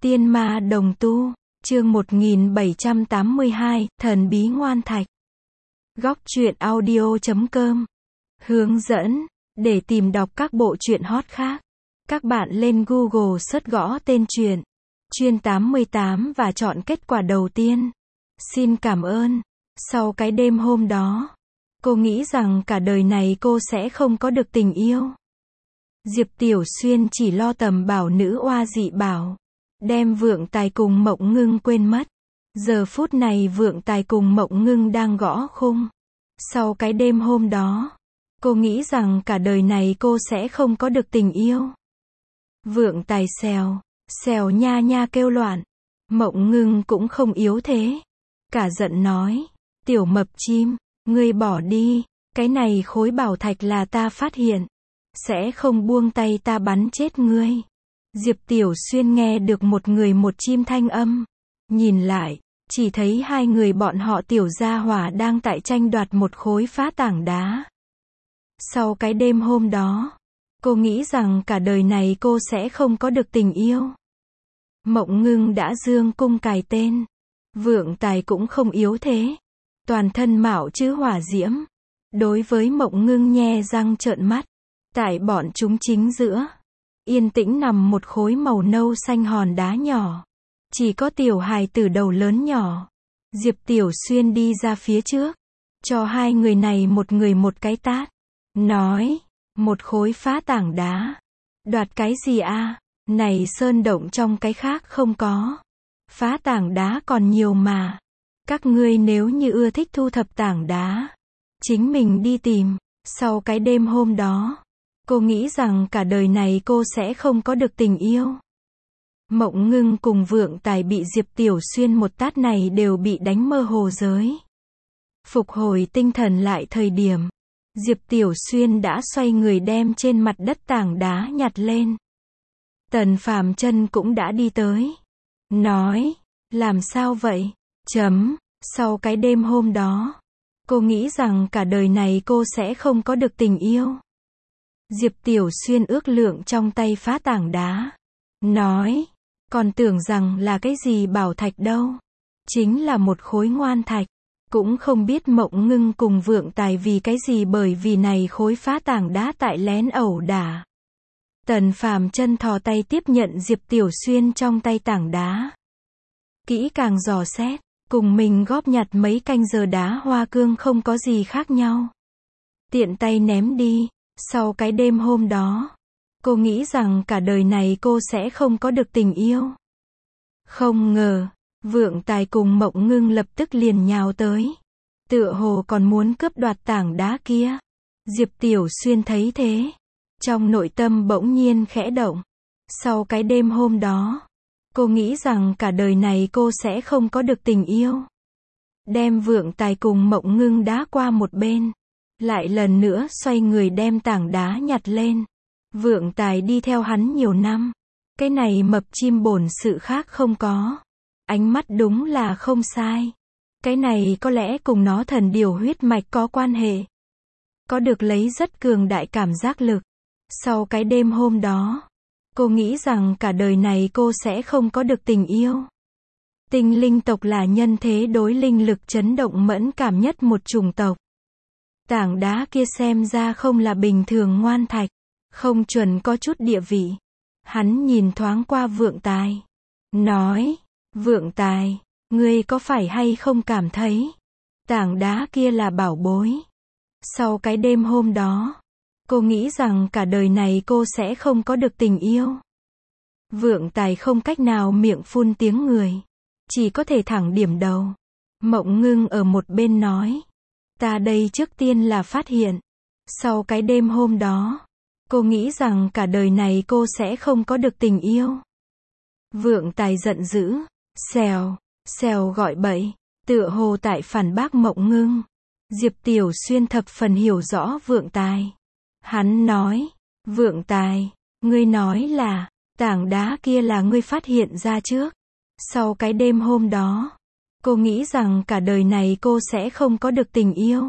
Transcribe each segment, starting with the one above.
Tiên ma đồng tu, chương 1782, thần bí ngoan thạch. Góc truyện audio.com. Hướng dẫn, để tìm đọc các bộ truyện hot khác. Các bạn lên Google search gõ tên truyện, Chuyên 88 và chọn kết quả đầu tiên. Xin cảm ơn. Sau cái đêm hôm đó, cô nghĩ rằng cả đời này cô sẽ không có được tình yêu. Diệp Tiểu Xuyên chỉ lo tầm bảo nữ oa dị bảo, đem Vượng Tài cùng Mộng Ngưng quên mất. Giờ phút này Vượng Tài cùng Mộng Ngưng đang gõ khung. Sau cái đêm hôm đó, cô nghĩ rằng cả đời này cô sẽ không có được tình yêu. Vượng Tài xèo, xèo nha nha kêu loạn. Mộng Ngưng cũng không yếu thế. Cả giận nói, tiểu mập chim, ngươi bỏ đi, cái này khối bảo thạch là ta phát hiện. Sẽ không buông tay ta bắn chết ngươi. Diệp Tiểu Xuyên nghe được một người một chim thanh âm. Nhìn lại, chỉ thấy hai người bọn họ tiểu gia hỏa đang tại tranh đoạt một khối phá tảng đá. Sau cái đêm hôm đó, cô nghĩ rằng cả đời này cô sẽ không có được tình yêu. Mộng Ngưng đã dương cung cài tên. Vượng Tài cũng không yếu thế. Toàn thân mạo chữ hỏa diễm. Đối với Mộng Ngưng nhe răng trợn mắt. Tại bọn chúng chính giữa, yên tĩnh nằm một khối màu nâu xanh hòn đá nhỏ. Chỉ có tiểu hài tử đầu lớn nhỏ. Diệp Tiểu Xuyên đi ra phía trước, cho hai người này một người một cái tát. Nói, một khối phá tảng đá. Đoạt cái gì a? Này sơn động trong cái khác không có. Phá tảng đá còn nhiều mà. Các ngươi nếu như ưa thích thu thập tảng đá, chính mình đi tìm. Sau cái đêm hôm đó, cô nghĩ rằng cả đời này cô sẽ không có được tình yêu. Mộng Ngưng cùng Vượng Tài bị Diệp Tiểu Xuyên một tát này đều bị đánh mơ hồ giới. Phục hồi tinh thần lại thời điểm, Diệp Tiểu Xuyên đã xoay người đem trên mặt đất tảng đá nhặt lên. Tần Phàm Chân cũng đã đi tới. Nói, làm sao vậy? Sau cái đêm hôm đó, cô nghĩ rằng cả đời này cô sẽ không có được tình yêu. Diệp Tiểu Xuyên ước lượng trong tay phá tảng đá. Nói, còn tưởng rằng là cái gì bảo thạch đâu. Chính là một khối ngoan thạch. Cũng không biết Mộng Ngưng cùng Vượng Tài vì cái gì, bởi vì này khối phá tảng đá tại lén ẩu đả. Tần Phàm Chân thò tay tiếp nhận Diệp Tiểu Xuyên trong tay tảng đá. Kỹ càng dò xét, cùng mình góp nhặt mấy canh giờ đá hoa cương không có gì khác nhau. Tiện tay ném đi. Sau cái đêm hôm đó, cô nghĩ rằng cả đời này cô sẽ không có được tình yêu. Không ngờ, Vượng Tài cùng Mộng Ngưng lập tức liền nhào tới. Tựa hồ còn muốn cướp đoạt tảng đá kia. Diệp Tiểu Xuyên thấy thế, trong nội tâm bỗng nhiên khẽ động. Sau cái đêm hôm đó, cô nghĩ rằng cả đời này cô sẽ không có được tình yêu. Đem Vượng Tài cùng Mộng Ngưng đá qua một bên. Lại lần nữa xoay người đem tảng đá nhặt lên. Vượng Tài đi theo hắn nhiều năm. Cái này mập chim bổn sự khác không có. Ánh mắt đúng là không sai. Cái này có lẽ cùng nó thần điều huyết mạch có quan hệ. Có được lấy rất cường đại cảm giác lực. Sau cái đêm hôm đó, cô nghĩ rằng cả đời này cô sẽ không có được tình yêu. Tinh linh tộc là nhân thế đối linh lực chấn động mẫn cảm nhất một chủng tộc. Tảng đá kia xem ra không là bình thường ngoan thạch, không chuẩn có chút địa vị. Hắn nhìn thoáng qua Vượng Tài. Nói, Vượng Tài, ngươi có phải hay không cảm thấy tảng đá kia là bảo bối? Sau cái đêm hôm đó, cô nghĩ rằng cả đời này cô sẽ không có được tình yêu. Vượng Tài không cách nào miệng phun tiếng người, chỉ có thể thẳng điểm đầu. Mộng Ngưng ở một bên nói, ta đây trước tiên là phát hiện. Sau cái đêm hôm đó, cô nghĩ rằng cả đời này cô sẽ không có được tình yêu. Vượng Tài giận dữ, xèo, xèo gọi bậy, tựa hồ tại phản bác Mộng Ngưng. Diệp Tiểu Xuyên thập phần hiểu rõ Vượng Tài. Hắn nói, Vượng Tài, ngươi nói là, tảng đá kia là ngươi phát hiện ra trước. Sau cái đêm hôm đó, cô nghĩ rằng cả đời này cô sẽ không có được tình yêu.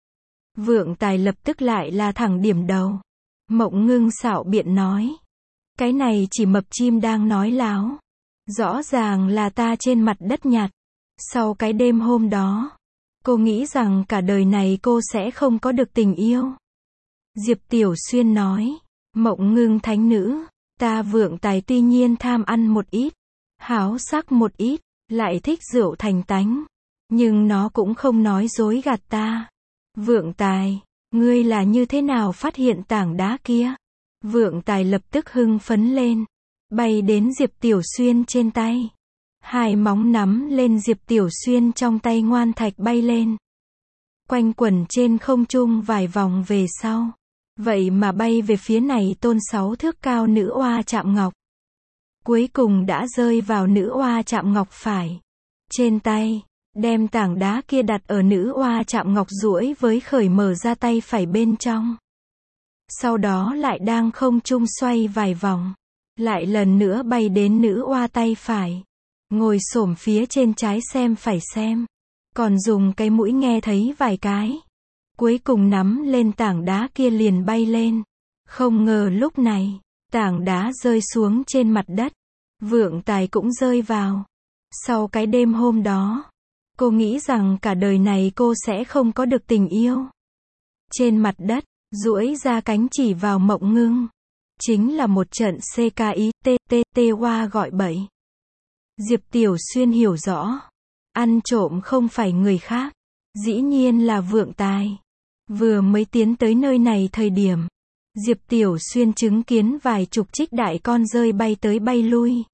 Vượng Tài lập tức lại là thẳng điểm đầu. Mộng Ngưng xạo biện nói, cái này chỉ mập chim đang nói láo. Rõ ràng là ta trên mặt đất nhặt. Sau cái đêm hôm đó, cô nghĩ rằng cả đời này cô sẽ không có được tình yêu. Diệp Tiểu Xuyên nói, Mộng Ngưng thánh nữ, ta Vượng Tài tuy nhiên tham ăn một ít, háo sắc một ít, lại thích rượu thành tánh, nhưng nó cũng không nói dối gạt ta. Vượng Tài, ngươi là như thế nào phát hiện tảng đá kia? Vượng Tài lập tức hưng phấn lên, bay đến Diệp Tiểu Xuyên trên tay. Hai móng nắm lên Diệp Tiểu Xuyên trong tay ngoan thạch bay lên. Quanh quẩn trên không trung vài vòng về sau. Vậy mà bay về phía này tôn 6 thước cao nữ oa chạm ngọc. Cuối cùng đã rơi vào nữ oa chạm ngọc phải. Trên tay, đem tảng đá kia đặt ở nữ oa chạm ngọc duỗi với khởi mở ra tay phải bên trong. Sau đó lại đang không trung xoay vài vòng. Lại lần nữa bay đến nữ oa tay phải. Ngồi xổm phía trên trái xem phải xem. Còn dùng cái mũi nghe thấy vài cái. Cuối cùng nắm lên tảng đá kia liền bay lên. Không ngờ lúc này, tảng đá rơi xuống trên mặt đất. Vượng Tài cũng rơi vào. Sau cái đêm hôm đó, cô nghĩ rằng cả đời này cô sẽ không có được tình yêu. Trên mặt đất, duỗi ra cánh chỉ vào Mộng Ngưng. Chính là một trận CKITTT qua gọi bậy. Diệp Tiểu Xuyên hiểu rõ. Ăn trộm không phải người khác. Dĩ nhiên là Vượng Tài. Vừa mới tiến tới nơi này thời điểm, Diệp Tiểu Xuyên chứng kiến vài chục trích đại con dơi bay tới bay lui.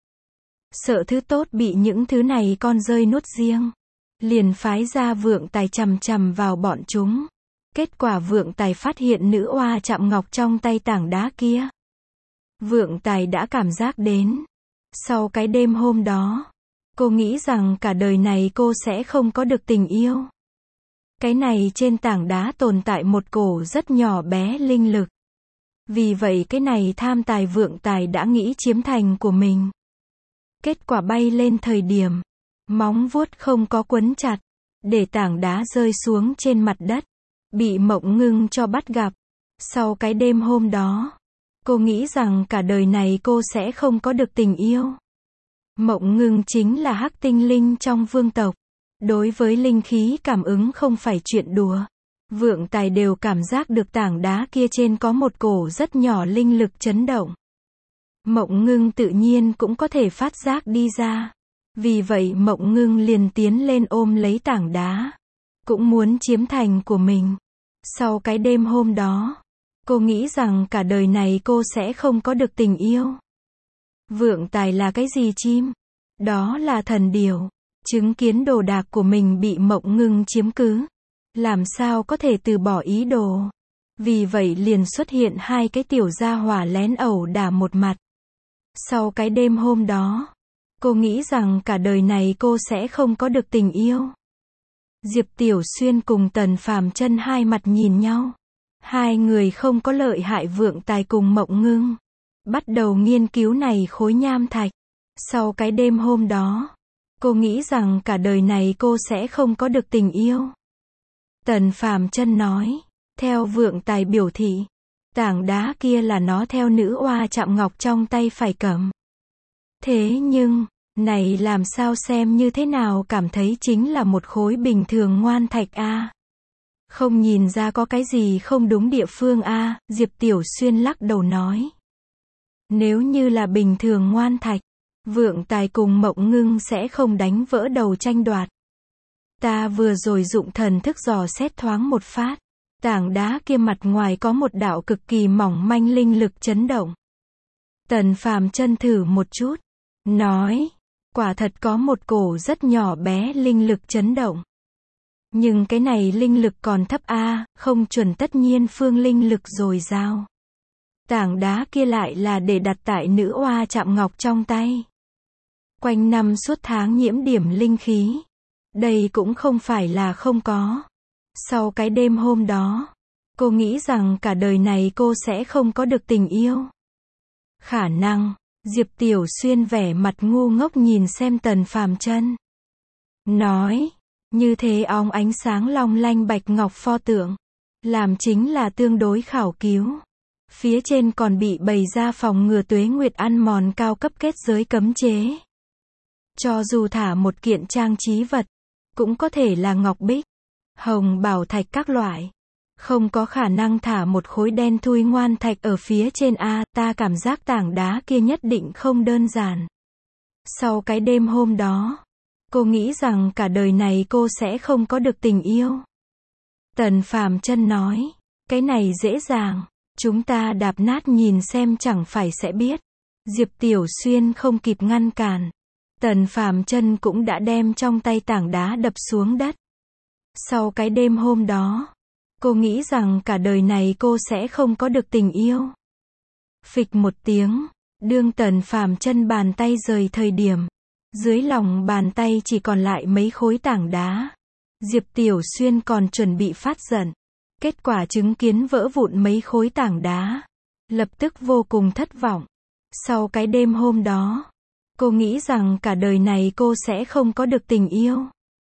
Sợ thứ tốt bị những thứ này con dơi nuốt riêng. Liền phái ra Vượng Tài chằm chằm vào bọn chúng. Kết quả Vượng Tài phát hiện nữ oa chạm ngọc trong tay tảng đá kia. Vượng Tài đã cảm giác đến. Sau cái đêm hôm đó, cô nghĩ rằng cả đời này cô sẽ không có được tình yêu. Cái này trên tảng đá tồn tại một cổ rất nhỏ bé linh lực. Vì vậy cái này tham tài Vượng Tài đã nghĩ chiếm thành của mình. Kết quả bay lên thời điểm, móng vuốt không có quấn chặt, để tảng đá rơi xuống trên mặt đất, bị Mộng Ngưng cho bắt gặp. Sau cái đêm hôm đó, cô nghĩ rằng cả đời này cô sẽ không có được tình yêu. Mộng Ngưng chính là hắc tinh linh trong vương tộc. Đối với linh khí cảm ứng không phải chuyện đùa. Vượng Tài đều cảm giác được tảng đá kia trên có một cổ rất nhỏ linh lực chấn động. Mộng Ngưng tự nhiên cũng có thể phát giác đi ra. Vì vậy Mộng Ngưng liền tiến lên ôm lấy tảng đá. Cũng muốn chiếm thành của mình. Sau cái đêm hôm đó, cô nghĩ rằng cả đời này cô sẽ không có được tình yêu. Vượng Tài là cái gì chim? Đó là thần điểu. Chứng kiến đồ đạc của mình bị Mộng Ngưng chiếm cứ. Làm sao có thể từ bỏ ý đồ. Vì vậy liền xuất hiện hai cái tiểu gia hỏa lén ẩu đả một mặt. Sau cái đêm hôm đó, cô nghĩ rằng cả đời này cô sẽ không có được tình yêu. Diệp Tiểu Xuyên cùng Tần Phàm Chân hai mặt nhìn nhau. Hai người không có lợi hại Vượng Tài cùng Mộng Ngưng. Bắt đầu nghiên cứu này khối nham thạch. Sau cái đêm hôm đó, cô nghĩ rằng cả đời này cô sẽ không có được tình yêu. Tần Phàm Chân nói, theo Vượng Tài biểu thị, tảng đá kia là nó theo nữ oa chạm ngọc trong tay phải cầm. Thế nhưng, này làm sao xem như thế nào cảm thấy chính là một khối bình thường ngoan thạch a. Không nhìn ra có cái gì không đúng địa phương a, Diệp Tiểu Xuyên lắc đầu nói. Nếu như là bình thường ngoan thạch, Vượng Tài cùng Mộng Ngưng sẽ không đánh vỡ đầu tranh đoạt. Ta vừa rồi dụng thần thức dò xét thoáng một phát. Tảng đá kia mặt ngoài có một đạo cực kỳ mỏng manh linh lực chấn động. Tần Phàm Chân thử một chút. Nói. Quả thật có một cổ rất nhỏ bé linh lực chấn động. Nhưng cái này linh lực còn thấp a, không chuẩn tất nhiên phương linh lực dồi dào. Tảng đá kia lại là để đặt tại nữ oa chạm ngọc trong tay. Quanh năm suốt tháng nhiễm điểm linh khí. Đây cũng không phải là không có. Sau cái đêm hôm đó, cô nghĩ rằng cả đời này cô sẽ không có được tình yêu. Khả năng, Diệp Tiểu Xuyên vẻ mặt ngu ngốc nhìn xem Tần Phàm Chân. Nói, như thế óng ánh sáng long lanh bạch ngọc pho tượng. Làm chính là tương đối khảo cứu. Phía trên còn bị bày ra phòng ngừa tuế nguyệt ăn mòn cao cấp kết giới cấm chế. Cho dù thả một kiện trang trí vật, cũng có thể là ngọc bích, hồng bảo thạch các loại. Không có khả năng thả một khối đen thui ngoan thạch ở phía trên a, ta cảm giác tảng đá kia nhất định không đơn giản. Sau cái đêm hôm đó, cô nghĩ rằng cả đời này cô sẽ không có được tình yêu. Tần Phàm Chân nói, cái này dễ dàng, chúng ta đạp nát nhìn xem chẳng phải sẽ biết. Diệp Tiểu Xuyên không kịp ngăn cản. Tần Phàm Chân cũng đã đem trong tay tảng đá đập xuống đất. Sau cái đêm hôm đó, cô nghĩ rằng cả đời này cô sẽ không có được tình yêu. Phịch một tiếng, đương Tần Phàm Chân bàn tay rời thời điểm, dưới lòng bàn tay chỉ còn lại mấy khối tảng đá. Diệp Tiểu Xuyên còn chuẩn bị phát giận. Kết quả chứng kiến vỡ vụn mấy khối tảng đá, lập tức vô cùng thất vọng. Sau cái đêm hôm đó, cô nghĩ rằng cả đời này cô sẽ không có được tình yêu.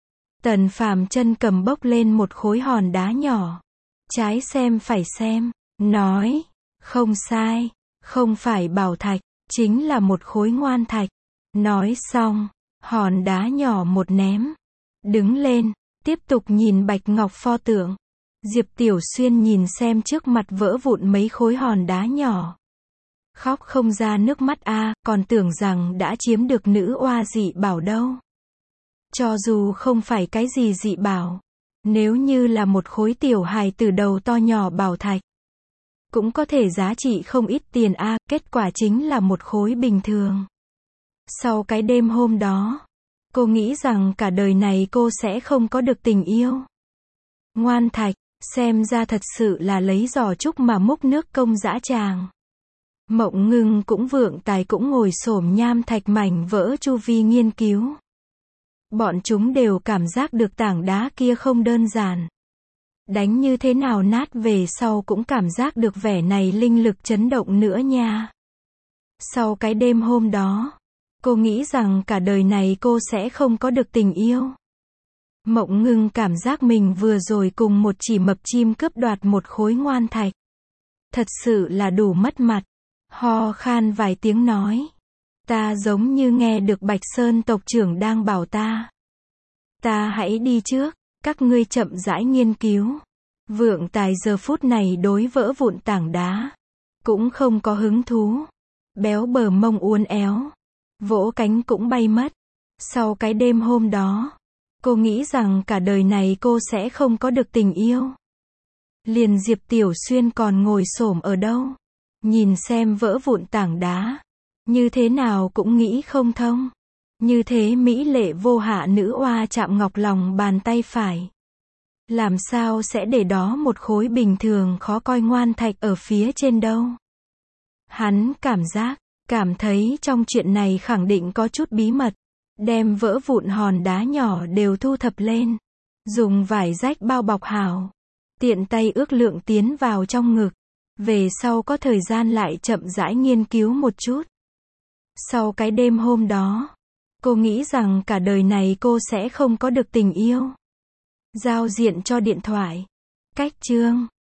Tần Phàm Chân cầm bốc lên một khối hòn đá nhỏ. Trái xem phải xem, nói, không sai, không phải bảo thạch, chính là một khối ngoan thạch. Nói xong, hòn đá nhỏ một ném. Đứng lên, tiếp tục nhìn bạch ngọc pho tượng. Diệp Tiểu Xuyên nhìn xem trước mặt vỡ vụn mấy khối hòn đá nhỏ. Khóc không ra nước mắt a, còn tưởng rằng đã chiếm được nữ oa dị bảo đâu. Cho dù không phải cái gì dị bảo, nếu như là một khối tiểu hài từ đầu to nhỏ bảo thạch, cũng có thể giá trị không ít tiền a, kết quả chính là một khối bình thường. Sau cái đêm hôm đó, cô nghĩ rằng cả đời này cô sẽ không có được tình yêu. Ngoan thạch, xem ra thật sự là lấy giò trúc mà múc nước công dã tràng. Mộng Ngưng cũng vượng tài cũng ngồi xổm nham thạch mảnh vỡ chu vi nghiên cứu. Bọn chúng đều cảm giác được tảng đá kia không đơn giản. Đánh như thế nào nát về sau cũng cảm giác được vẻ này linh lực chấn động nữa nha. Sau cái đêm hôm đó, cô nghĩ rằng cả đời này cô sẽ không có được tình yêu. Mộng Ngưng cảm giác mình vừa rồi cùng một chỉ mập chim cướp đoạt một khối ngoan thạch. Thật sự là đủ mất mặt. Ho khan vài tiếng nói. Ta giống như nghe được Bạch Sơn tộc trưởng đang bảo ta. Ta hãy đi trước, các ngươi chậm rãi nghiên cứu. Vượng tài giờ phút này đối vỡ vụn tảng đá, cũng không có hứng thú. Béo bờ mông uốn éo, vỗ cánh cũng bay mất. Sau cái đêm hôm đó, cô nghĩ rằng cả đời này cô sẽ không có được tình yêu. Liền Diệp Tiểu Xuyên còn ngồi xổm ở đâu, nhìn xem vỡ vụn tảng đá, như thế nào cũng nghĩ không thông. Như thế mỹ lệ vô hạ nữ oa chạm ngọc lòng bàn tay phải, làm sao sẽ để đó một khối bình thường khó coi ngoan thạch ở phía trên đâu. Hắn cảm thấy trong chuyện này khẳng định có chút bí mật. Đem vỡ vụn hòn đá nhỏ đều thu thập lên, dùng vải rách bao bọc hảo, tiện tay ước lượng tiến vào trong ngực. Về sau có thời gian lại chậm rãi nghiên cứu một chút. Sau cái đêm hôm đó, cô nghĩ rằng cả đời này cô sẽ không có được tình yêu. Giao diện cho điện thoại. Cách chương